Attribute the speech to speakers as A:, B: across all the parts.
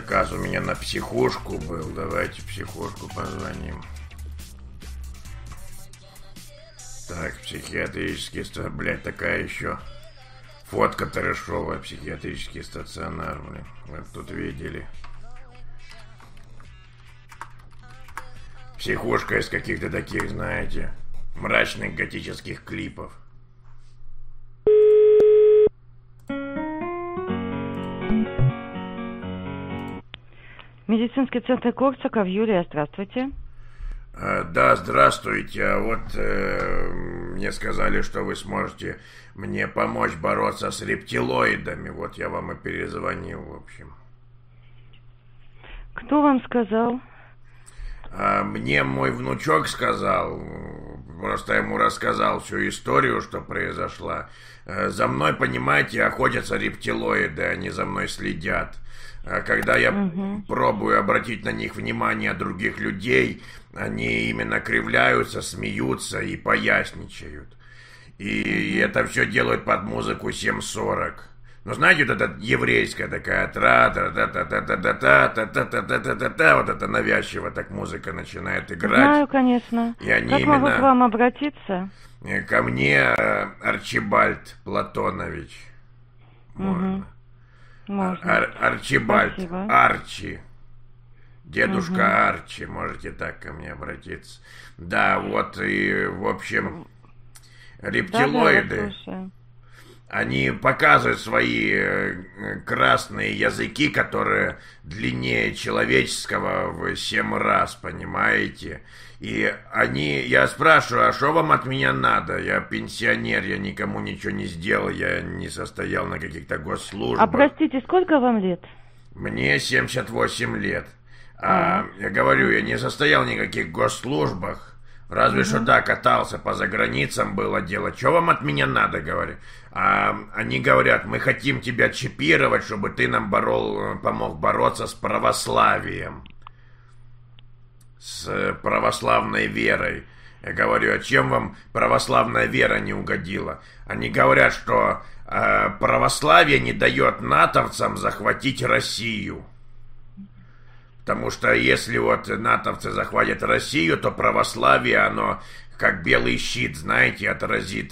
A: заказ у меня на психушку был. Давайте в психушку позвоним. Так, психиатрический стационар. Блядь, такая еще фотка трэшовая. Психиатрический стационар, блин. Вы тут видели. Психушка из каких-то таких, знаете, мрачных готических клипов.
B: Медицинский центр Корсаков, Юлия, здравствуйте.
A: Да, здравствуйте. А вот мне сказали, что вы сможете мне помочь бороться с рептилоидами. Вот я вам и перезвонил, в общем.
B: Кто вам сказал?
A: Мне мой внучок сказал, просто ему рассказал всю историю, что произошла. За мной, понимаете, охотятся рептилоиды, они за мной следят. Когда я пробую обратить на них внимание других людей, они именно кривляются, смеются и поясничают. И это все делают под музыку 7:40. Ну, знаете, вот эта еврейская такая тра-та-та-та-та-та-та-та-та-та-та-та-та, вот это навязчиво так музыка начинает играть.
B: Знаю, конечно.
A: И они
B: как
A: именно
B: могу к вам обратиться?
A: Ко мне Арчибальд Платонович. Можно.
B: Можно.
A: Арчибальд.
B: Спасибо.
A: Арчи. Дедушка Арчи, можете так ко мне обратиться. Да, вот и, в общем, рептилоиды, они показывают свои красные языки, которые длиннее человеческого в 7 раз, понимаете? И я спрашиваю, а что вам от меня надо? Я пенсионер, я никому ничего не сделал, я не состоял на каких-то госслужбах.
B: А простите, сколько вам лет?
A: Мне 78 лет. Я говорю, я не состоял в никаких госслужбах. Разве что да, катался по заграницам, было дело. Что вам от меня надо, говорю? Они говорят, мы хотим тебя чипировать, чтобы ты нам помог бороться с православием. С православной верой. Я говорю, а чем вам православная вера не угодила? Они говорят, что православие не дает натовцам захватить Россию. Потому что если вот натовцы захватят Россию, то православие, оно как белый щит, знаете, отразит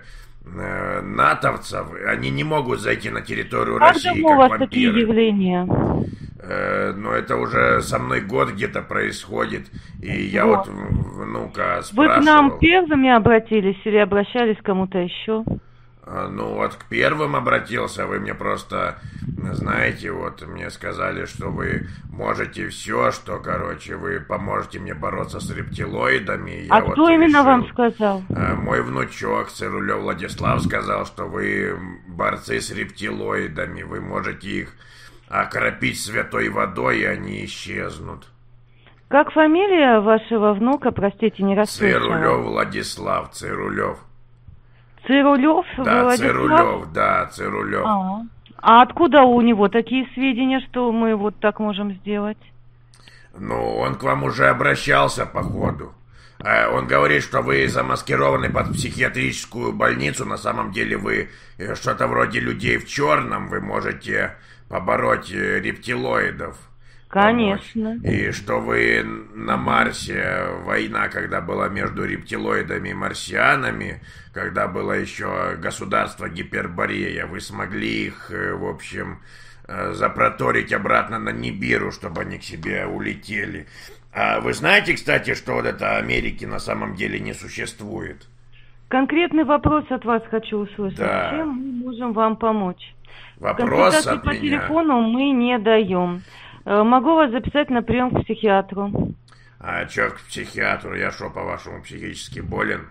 A: натовцев. Они не могут зайти на территорию России,
B: как
A: как
B: у вас
A: вампиры.
B: такие явления?
A: Но это уже со мной год где-то происходит. И я вот внука спрашивал.
B: Вы к нам первыми обратились или обращались к кому-то еще?
A: Ну вот к первым обратился, вы мне просто, знаете, вот мне сказали, что вы можете все, что, короче, вы поможете мне бороться с рептилоидами.
B: А кто именно вам сказал?
A: Мой внучок, Цирулев Владислав, сказал, что вы борцы с рептилоидами, вы можете их окропить святой водой, и они исчезнут.
B: Как фамилия вашего внука, простите, не расслышала?
A: Цирулев Владислав, Цирулев.
B: Цирулев?
A: Да,
B: Владислав?
A: Цирулев, да, Цирулев.
B: А откуда у него такие сведения, что мы вот так можем сделать?
A: Ну, он к вам уже обращался, походу. Он говорит, что вы замаскированы под психиатрическую больницу. На самом деле вы что-то вроде людей в черном. Вы можете побороть рептилоидов.
B: Конечно.
A: Помочь. И что вы на Марсе, война, когда была между рептилоидами и марсианами, когда было еще государство Гиперборея, вы смогли их, в общем, запроторить обратно на Нибиру, чтобы они к себе улетели. А вы знаете, кстати, что вот это Америки на самом деле не существует?
B: Конкретный вопрос от вас хочу услышать.
A: Да.
B: Чем мы можем вам помочь?
A: Вопрос
B: Консультации
A: от
B: по
A: меня.
B: телефону мы не даем. Могу вас записать на прием к психиатру.
A: А чё к психиатру? Я что, по-вашему, психически болен?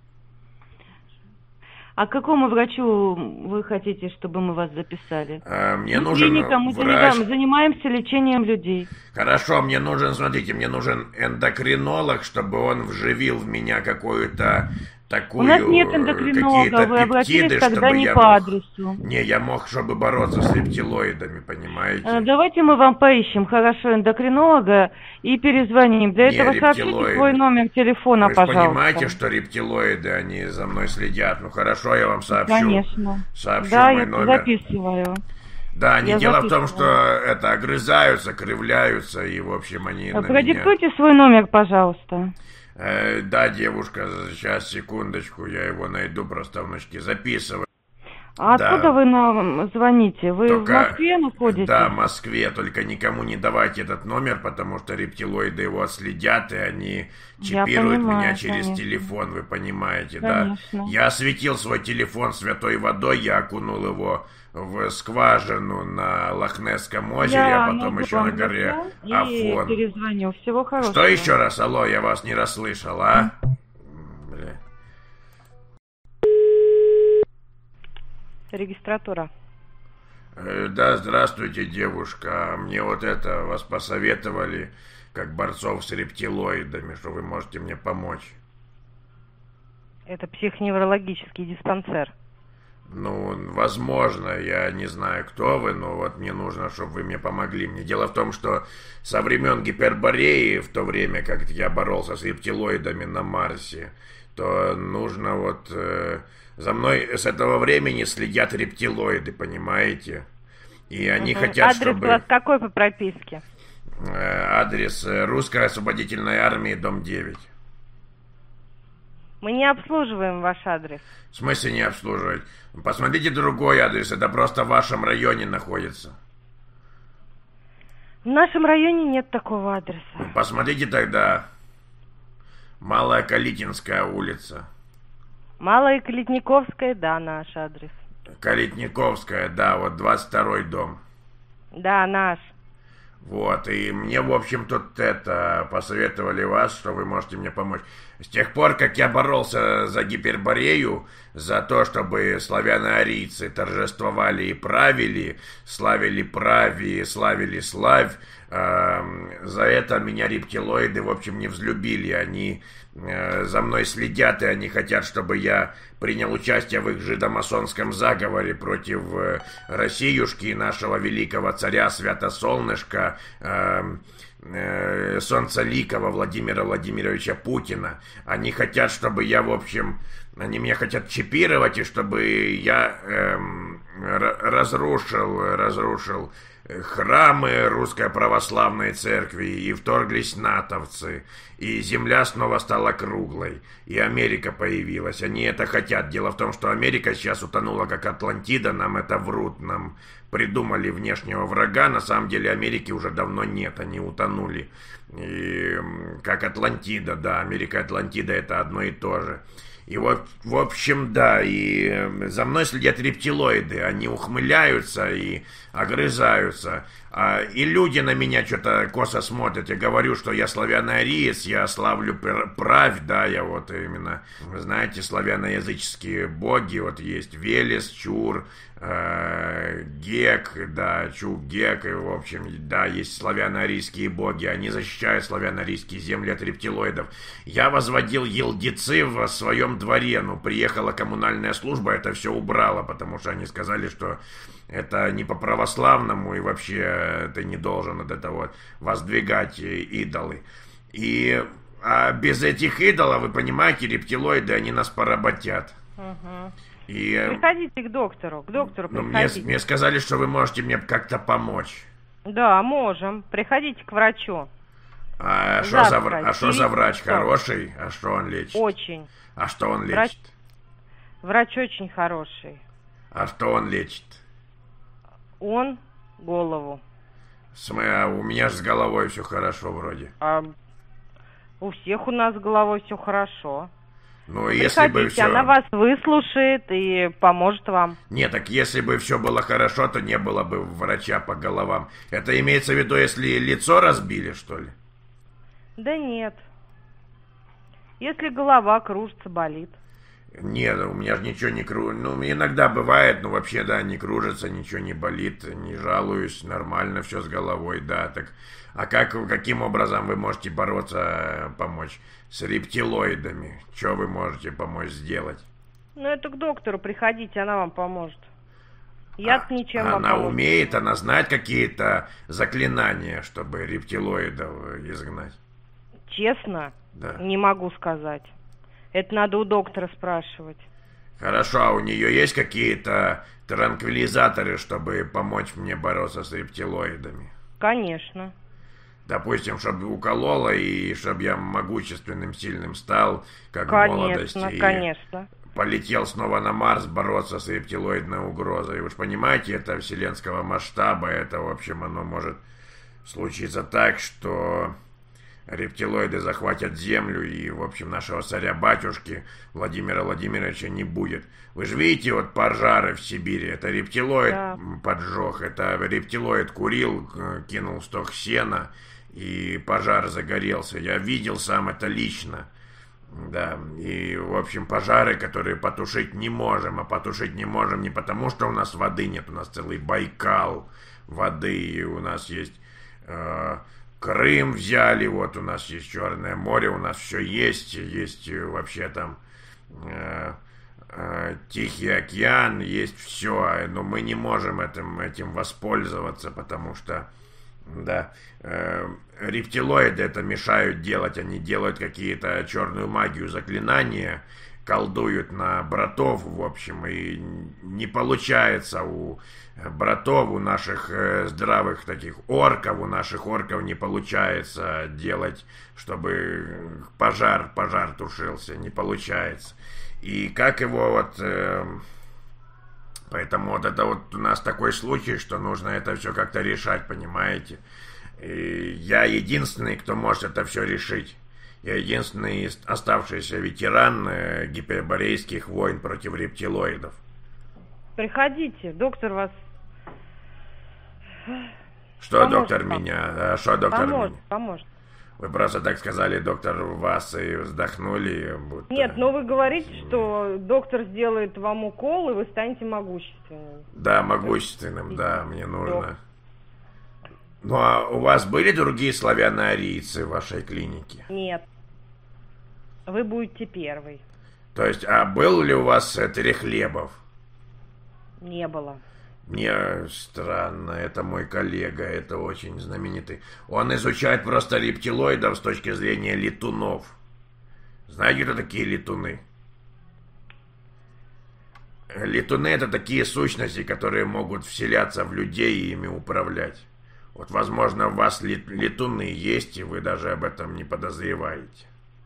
B: А к какому врачу вы хотите, чтобы мы вас записали?
A: Мне нужен
B: клиника, мы
A: врач.
B: занимаемся лечением людей.
A: Хорошо, мне нужен, смотрите, мне нужен эндокринолог, чтобы он вживил в меня какую-то такую...
B: У нас нет эндокринолога, вы обратились тогда не по адресу.
A: Не, я мог, чтобы бороться с рептилоидами, понимаете?
B: Давайте мы вам поищем хорошо эндокринолога и перезвоним. Для этого сообщите свой номер телефона,
A: вы
B: пожалуйста.
A: Вы понимаете, что рептилоиды, они за мной следят? Ну хорошо, я вам сообщу.
B: Конечно.
A: Сообщу
B: да,
A: мой
B: я
A: номер.
B: записываю.
A: Да, они дело в том, что это огрызаются, кривляются, и, в общем, они на
B: продиктуйте
A: меня...
B: свой номер, пожалуйста.
A: Да, девушка, сейчас, секундочку, я его найду, просто, внучки, записываю.
B: А да. Откуда вы нам звоните? Вы только в Москве находитесь?
A: Да, в Москве, только никому не давайте этот номер, потому что рептилоиды его отследят, и они чипируют меня через телефон, вы понимаете, конечно. Да? Я осветил свой телефон святой водой, я окунул его в скважину на Лохнесском озере, а потом еще на горе Афон.
B: Перезвоню. Всего хорошего.
A: Что еще раз? Алло, я вас не расслышал, а?
B: Регистратура.
A: Да, здравствуйте, девушка. Мне вот это вас посоветовали, как борцов с рептилоидами, что вы можете мне помочь.
B: Это психоневрологический диспансер.
A: Ну, возможно, я не знаю, кто вы, но вот мне нужно, чтобы вы мне помогли. Мне дело в том, что со времен Гипербореи, в то время, как я боролся с рептилоидами на Марсе, то нужно вот... За мной с этого времени следят рептилоиды, понимаете? И они хотят,
B: чтобы... Адрес у вас какой по прописке?
A: Адрес Русской освободительной армии, дом 9.
B: Мы не обслуживаем ваш адрес.
A: В смысле не обслуживать? Посмотрите другой адрес, это просто в вашем районе находится.
B: В нашем районе нет такого адреса.
A: Посмотрите тогда. Малая Калитинская улица.
B: Малая Калитниковская, да, наш адрес.
A: Калитниковская, да, вот 22-й дом.
B: Да, наш.
A: Вот, и мне, в общем, тут это, посоветовали вас, что вы можете мне помочь. С тех пор, как я боролся за Гиперборею, за то, чтобы славяно-арийцы торжествовали и правили, славили прави, славили славь, за это меня рептилоиды, в общем, не взлюбили. Они за мной следят, и они хотят, чтобы я принял участие в их жидомасонском заговоре против Россиюшки и нашего великого царя Святосолнышка, Солнцеликого Владимира Владимировича Путина. Они хотят, чтобы я, в общем, они меня хотят чипировать, и чтобы я разрушил храмы Русской Православной Церкви, и вторглись натовцы, и земля снова стала круглой, и Америка появилась. Они это хотят. Дело в том, что Америка сейчас утонула, как Атлантида, нам это врут, нам придумали внешнего врага, на самом деле Америки уже давно нет, они утонули. И, как Атлантида, да, Америка и Атлантида это одно и то же. И вот, в общем, да, и за мной следят рептилоиды, они ухмыляются и огрызаются, и люди на меня что-то косо смотрят. Я говорю, что я славяно-ариец, я славлю правь, да, я вот именно, вы знаете, славяноязыческие боги, вот есть Велес, Чур, Гек, да, Чук, Гек, и, в общем, да, есть славяно-арийские боги, они защищают славяно-арийские земли от рептилоидов. Я возводил елдицы в своем дворе, но приехала коммунальная служба, это все убрала, потому что они сказали, что это не по-православному, и вообще ты не должен от этого воздвигать идолы. И без этих идолов, вы понимаете, рептилоиды, они нас поработят.
B: Угу. Приходите к доктору приходите.
A: Мне сказали, что вы можете мне как-то помочь.
B: Да, можем. Приходите к врачу.
A: А что за врач? Хороший? А что он лечит?
B: Очень.
A: А что он лечит?
B: Врач очень хороший.
A: А что он лечит?
B: Он голову.
A: У меня же с головой все хорошо вроде.
B: У всех у нас с головой все хорошо.
A: Ну, если бы все...
B: она вас выслушает и поможет вам.
A: Нет, так если бы все было хорошо, то не было бы врача по головам. Это имеется в виду, если лицо разбили, что ли?
B: Да нет. Если голова кружится, болит.
A: Нет, у меня же ничего не кружится. Ну, иногда бывает, но вообще, да, не кружится, ничего не болит, не жалуюсь, нормально все с головой, да. Так, а каким образом вы можете бороться, помочь с рептилоидами? Что вы можете помочь сделать?
B: Ну, это к доктору приходите, она вам поможет. Я-то ничем вам
A: Она умеет, она знает какие-то заклинания, чтобы рептилоидов изгнать?
B: Честно?
A: Да.
B: Не могу сказать. Это надо у доктора спрашивать.
A: Хорошо, а у нее есть какие-то транквилизаторы, чтобы помочь мне бороться с рептилоидами?
B: Конечно.
A: Допустим, чтобы уколола и чтобы я могущественным, сильным стал, как в молодости.
B: Конечно.
A: Полетел снова на Марс бороться с рептилоидной угрозой. Вы же понимаете, это вселенского масштаба, это, в общем, оно может случиться так, что рептилоиды захватят Землю, и, в общем, нашего царя-батюшки Владимира Владимировича не будет. Вы же видите, вот пожары в Сибири, это рептилоид поджег, это рептилоид курил, кинул сток сена, и пожар загорелся. Я видел сам это лично. Да, и, в общем, пожары, которые потушить не можем, а потушить не можем не потому, что у нас воды нет, у нас целый Байкал воды, и у нас есть Крым взяли, вот у нас есть Черное море, у нас все есть вообще там Тихий океан, есть все, но мы не можем этим воспользоваться, потому что да, рептилоиды это мешают делать, они делают какие-то черную магию, заклинания, колдуют на братов, в общем, и не получается у братов, у наших здравых таких орков, у наших орков не получается делать, чтобы пожар тушился, не получается. И как его вот... Поэтому вот это вот у нас такой случай, что нужно это все как-то решать, понимаете? И я единственный, кто может это все решить. Я единственный оставшийся ветеран гиперборейских войн против рептилоидов.
B: Приходите, доктор вас...
A: Что доктор меня? Что доктор меня?
B: Поможет.
A: Вы просто так сказали, доктор вас, и вздохнули. Будто...
B: Нет, но вы говорите, что доктор сделает вам укол, и вы станете могущественным.
A: Да, могущественным, да, мне нужно. Ну, а у вас были другие славяно-арийцы в вашей клинике?
B: Нет. Вы будете первый.
A: То есть, а был ли у вас Трехлебов?
B: Не было.
A: Мне странно, это мой коллега, это очень знаменитый. Он изучает просто рептилоидов с точки зрения летунов. Знаете, кто такие летуны? Летуны — это такие сущности, которые могут вселяться в людей и ими управлять. Вот, возможно, у вас летуны есть, и вы даже об этом не подозреваете.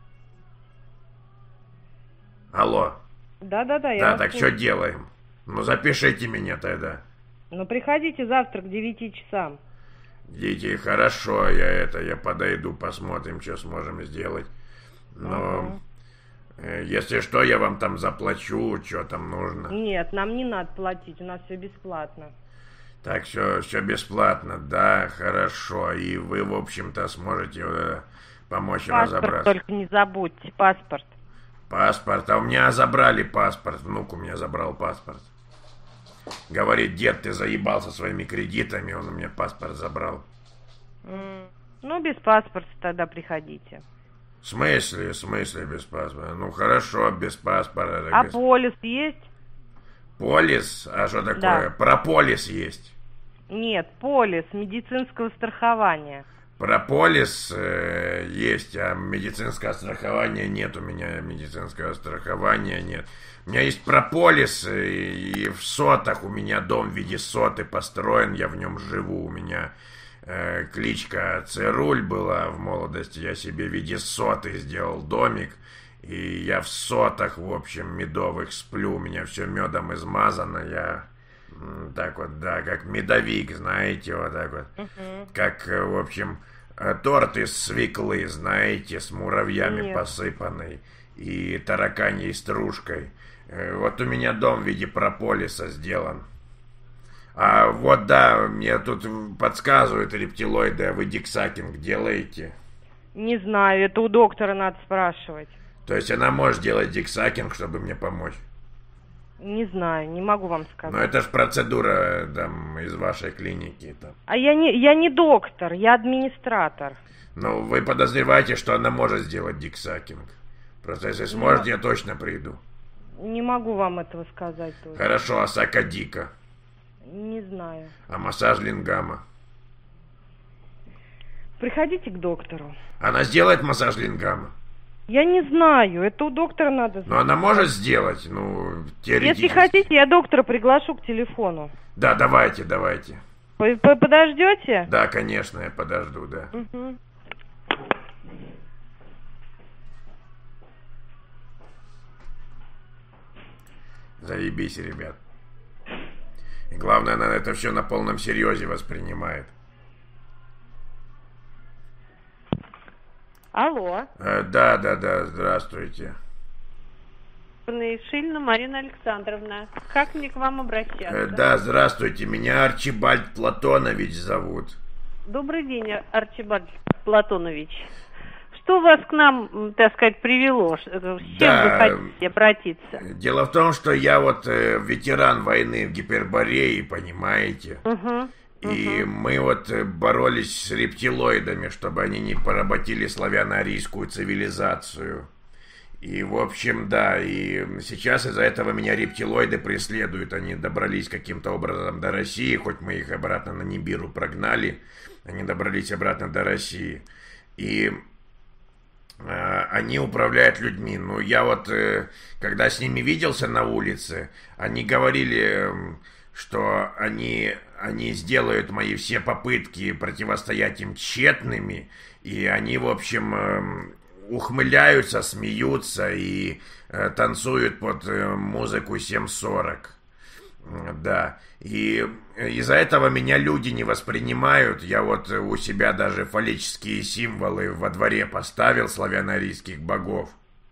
A: Алло.
B: Да, я
A: Да, так что делаем? Ну, запишите меня тогда.
B: Ну, приходите завтра к 9 часам.
A: Дети, хорошо, я подойду, посмотрим, что сможем сделать. Но, если что, я вам там заплачу, что там нужно.
B: Нет, нам не надо платить, у нас все бесплатно.
A: Так, все бесплатно, да, хорошо. И вы, в общем-то, сможете помочь разобраться.
B: Только не забудьте, паспорт.
A: Паспорт, а у меня забрали паспорт, внук у меня забрал паспорт. Говорит, дед, ты заебался своими кредитами, он у меня паспорт забрал.
B: Ну, без паспорта тогда приходите.
A: В смысле без паспорта? Ну, хорошо, без паспорта.
B: А полис есть?
A: Полис? А что такое?
B: Да.
A: Прополис есть?
B: Нет, полис медицинского страхования.
A: Прополис есть, а медицинского страхования нет. У меня медицинского страхования нет. У меня есть прополис, и в Сотах у меня дом в виде соты построен, я в нем живу. У меня кличка Цируль была в молодости, я себе в виде соты сделал домик. И я в сотах, в общем, медовых сплю, у меня все медом измазано, я так вот, да, как медовик, знаете, вот так вот. Как, в общем, торт из свеклы, знаете, с муравьями посыпанный и тараканьей стружкой. Вот у меня дом в виде прополиса сделан. А вот, да, мне тут подсказывают рептилоиды, а вы дексакинг делаете?
B: Не знаю, это у доктора надо спрашивать.
A: То есть она может делать дексакинг, чтобы мне помочь?
B: Не знаю, не могу вам сказать.
A: Но это ж процедура там из вашей клиники. Там.
B: А я не доктор, я администратор.
A: Ну, вы подозреваете, что она может сделать дексакинг? Просто если сможет, я точно приду.
B: Не могу вам этого сказать тоже.
A: Хорошо, а сакадика?
B: Не знаю.
A: А массаж лингама?
B: Приходите к доктору.
A: Она сделает массаж лингама?
B: Я не знаю, это у доктора надо знать.
A: Но она может сделать, ну, теоретически.
B: Если хотите, я доктора приглашу к телефону.
A: Да, давайте.
B: Подождете?
A: Да, конечно, я подожду, да.
B: Угу.
A: Заебись, ребят. И главное, она это все на полном серьезе воспринимает.
B: Алло.
A: Да, здравствуйте.
C: Шильна Марина Александровна. Как мне к вам обращаться?
A: Да, здравствуйте. Меня Арчибальд Платонович зовут.
C: Добрый день, Арчибальд Платонович. Что вас к нам, так сказать, привело? С чем вы хотите обратиться?
A: Дело в том, что я вот ветеран войны в Гиперборее, понимаете? И мы вот боролись с рептилоидами, чтобы они не поработили славяно-арийскую цивилизацию. И, в общем, да, и сейчас из-за этого меня рептилоиды преследуют. Они добрались каким-то образом до России, хоть мы их обратно на Нибиру прогнали, они добрались обратно до России. И они управляют людьми. Ну, я вот, когда с ними виделся на улице, они говорили, что они сделают мои все попытки противостоять им тщетными, и они, в общем, ухмыляются, смеются и танцуют под музыку 7:40. Да, и из-за этого меня люди не воспринимают. Я вот у себя даже фаллические символы во дворе поставил славяно-арийских богов.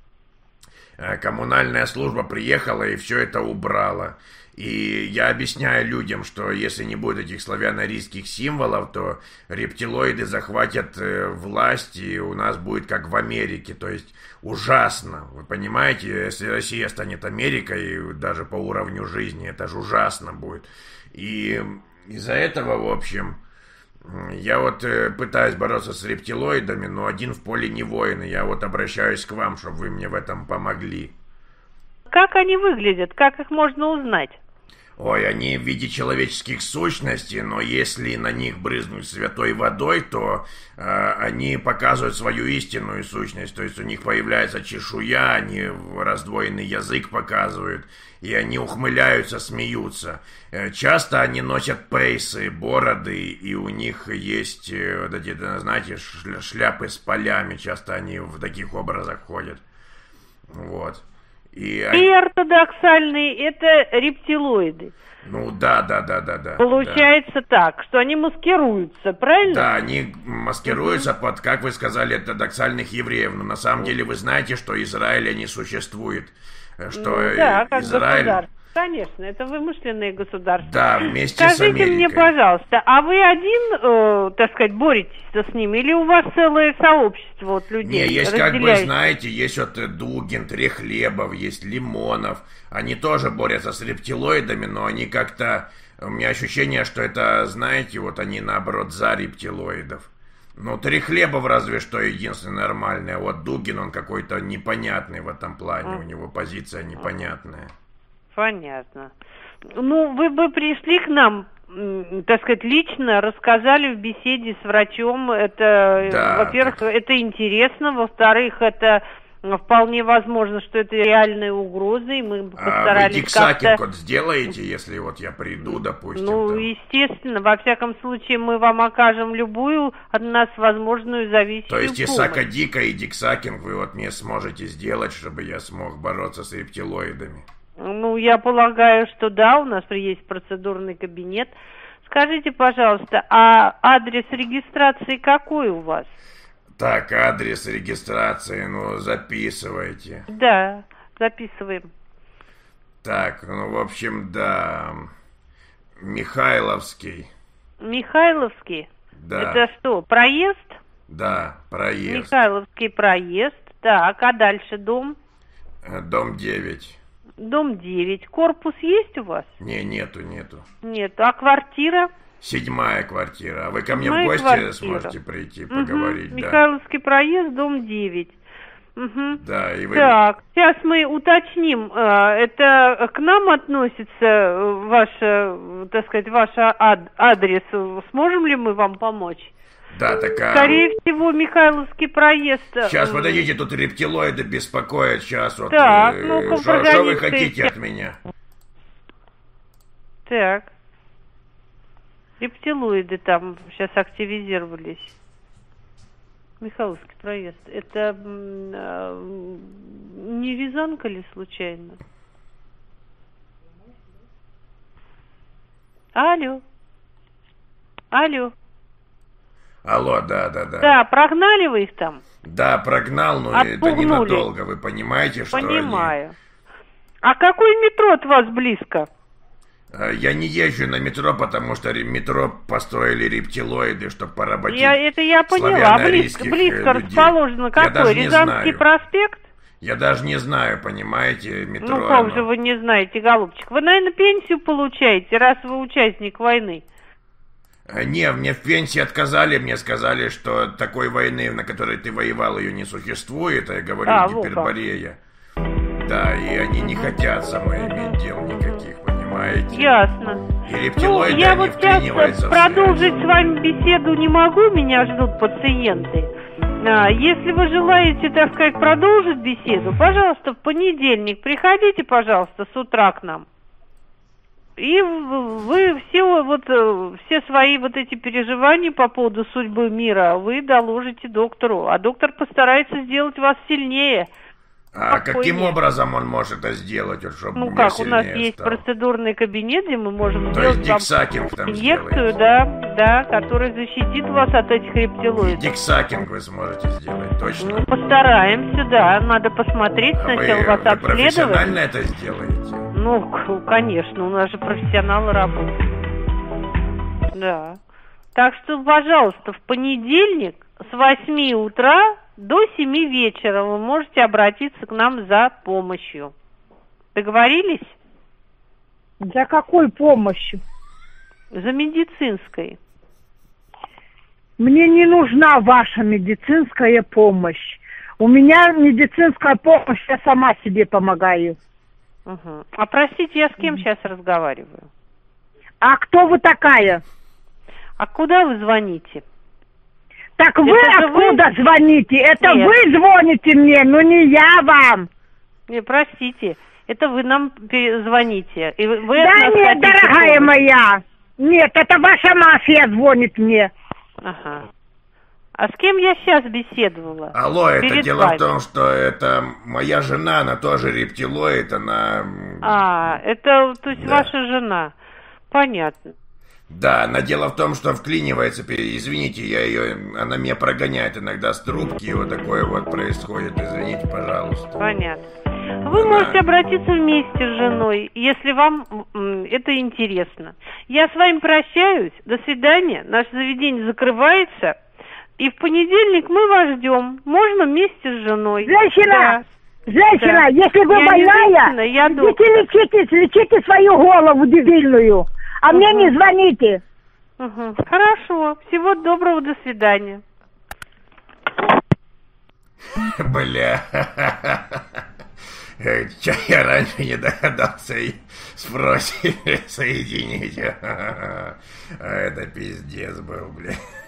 A: Коммунальная служба приехала и все это убрала. И я объясняю людям, что если не будет этих славяно-арийских символов, то рептилоиды захватят власть, и у нас будет как в Америке. То есть ужасно. Вы понимаете, если Россия станет Америкой, даже по уровню жизни, это же ужасно будет. И из-за этого, в общем, я вот пытаюсь бороться с рептилоидами, но один в поле не воин. И я вот обращаюсь к вам, чтобы вы мне в этом помогли.
C: Как они выглядят? Как их можно узнать?
A: Ой, они в виде человеческих сущностей, но если на них брызнуть святой водой, то они показывают свою истинную сущность. То есть у них появляется чешуя, они раздвоенный язык показывают, и они ухмыляются, смеются. Часто они носят пейсы, бороды, и у них есть, вот эти, знаете, шляпы с полями. Часто они в таких образах ходят. Вот. И
C: ортодоксальные — это рептилоиды.
A: Ну да.
C: Получается так, что они маскируются, правильно?
A: Да, они маскируются под, как вы сказали, ортодоксальных евреев. Но на самом деле вы знаете, что Израиля не существует. Что
C: да, как
A: Израиль...
C: государство. Конечно, это вымышленные государства.
A: Да, вместе
C: Скажите
A: с Америкой.
C: мне, пожалуйста, а вы один, так сказать, боретесь с ними, или у вас целое сообщество вот людей?
A: Не, есть, как бы, знаете, есть вот Дугин, Трехлебов, есть Лимонов. Они тоже борются с рептилоидами, но они как-то... У меня ощущение, что это, знаете, вот они, наоборот, за рептилоидов. Ну, Трехлебов разве что единственный нормальный, а вот Дугин, он какой-то непонятный в этом плане, у него позиция непонятная.
C: Понятно. Ну, вы бы пришли к нам, так сказать, лично, рассказали в беседе с врачом. Это, да, во-первых, так... это интересно, во-вторых, это вполне возможно, что это реальная угроза, и мы постарались
A: вы Диксакинг вот сделаете, если вот я приду, допустим?
C: Ну, там... естественно, во всяком случае, мы вам окажем любую от нас возможную зависимую
A: помощь. То есть и
C: помощь.
A: Сакадика, и Диксакинг вы вот мне сможете сделать, чтобы я смог бороться с рептилоидами?
C: Ну, я полагаю, что да, у нас есть процедурный кабинет. Скажите, пожалуйста, а адрес регистрации какой у вас?
A: Так, адрес регистрации, ну, записывайте.
C: Да, записываем.
A: Так, ну, в общем, да, Михайловский.
C: Михайловский?
A: Да.
C: Это что, проезд?
A: Да, проезд.
C: Михайловский проезд. Так, а дальше дом?
A: Дом 9.
C: Дом 9. Корпус есть у вас?
A: Нету.
C: Нет. А квартира?
A: 7-я квартира. А вы ко мне в гости сможете прийти, поговорить? Да.
C: Михайловский проезд, дом 9. Угу.
A: Да, и вы...
C: Так, сейчас мы уточним. Это к нам относится ваш, так сказать, ваш адрес? Сможем ли мы вам помочь?
A: Да, такая.
C: Скорее всего, Михайловский проезд.
A: Сейчас, подождите, тут рептилоиды беспокоят. Сейчас вот.
C: Так,
A: что вы хотите от меня?
C: Так. Рептилоиды там сейчас активизировались. Михайловский проезд. Это не Рязанка ли случайно? Алло. Алло.
A: Алло, да.
C: Да, прогнали вы их там?
A: Да, прогнал, но это ненадолго, вы понимаете, что
C: Понимаю. А какое метро от вас близко?
A: Я не езжу на метро, потому что метро построили рептилоиды, чтобы поработить.
C: Это я поняла. Близко расположено какой? Рязанский проспект?
A: Я даже не знаю, понимаете, метро.
C: Ну как же вы не знаете, голубчик? Вы, наверное, пенсию получаете, раз вы участник войны.
A: Не, мне в пенсии отказали, мне сказали, что такой войны, на которой ты воевал, ее не существует, а я говорю гиперборея. Да, и они не хотят со мной иметь дел никаких, понимаете?
C: Ясно.
A: И рептилоиды,
C: я
A: они
C: вот сейчас продолжить с вами беседу не могу, меня ждут пациенты. Если вы желаете, так сказать, продолжить беседу, пожалуйста, в понедельник приходите, пожалуйста, с утра к нам. И вы все свои вот эти переживания по поводу судьбы мира вы доложите доктору, а доктор постарается сделать вас сильнее.
A: А каким образом он может это сделать, чтобы
C: у нас есть процедурный кабинет, где мы можем сделать
A: вам
C: инъекцию, да, которая защитит вас от этих рептилоидов.
A: Дексакинг вы сможете сделать, точно?
C: Ну, постараемся, да, надо посмотреть, сначала вас обследовать.
A: Вы профессионально это сделаете?
C: Ну, конечно, у нас же профессионалы работают. Да. Так что, пожалуйста, в понедельник с 8 утра до 7 вечера вы можете обратиться к нам за помощью. Договорились?
B: За какой помощью?
C: За медицинской.
B: Мне не нужна ваша медицинская помощь. У меня медицинская помощь, я сама себе помогаю.
C: Угу. А простите, я с кем сейчас разговариваю?
B: А кто вы такая?
C: А куда вы звоните?
B: Так вы откуда звоните? Это
C: Нет.
B: вы звоните мне, но не я вам.
C: Не, простите, это вы нам звоните. И вы
B: да нет, дорогая моя. Нет, это ваша мафия звонит мне.
C: Ага. А с кем я сейчас беседовала?
A: Алло, это дело в том, что это моя жена, она тоже рептилоид, она...
C: это, то есть ваша жена. Понятно.
A: Да, но дело в том, что вклинивается, извините, она меня прогоняет иногда с трубки, и вот такое вот происходит, извините, пожалуйста.
C: Понятно. Вы можете обратиться вместе с женой, если вам это интересно. Я с вами прощаюсь, до свидания, наше заведение закрывается, и в понедельник мы вас ждем, можно вместе с женой.
B: Женщина, если вы больная, лечите свою голову дебильную. А мне не звоните.
C: Хорошо. Всего доброго, до свидания.
A: Бля. Чё я раньше не догадался и спросить соединить. Это пиздец был, бля.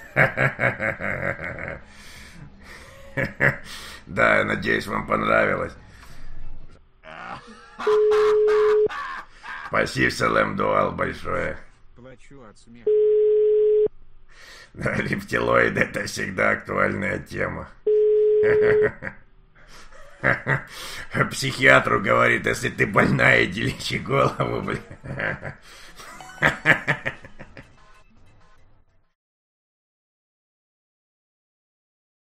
A: Да, надеюсь, вам понравилось. Спасибо, Салем Дуал, большое.
D: Плачу от смеха.
A: Да, рептилоиды — это всегда актуальная тема. Психиатру говорит, если ты больная, иди лечи голову, бля.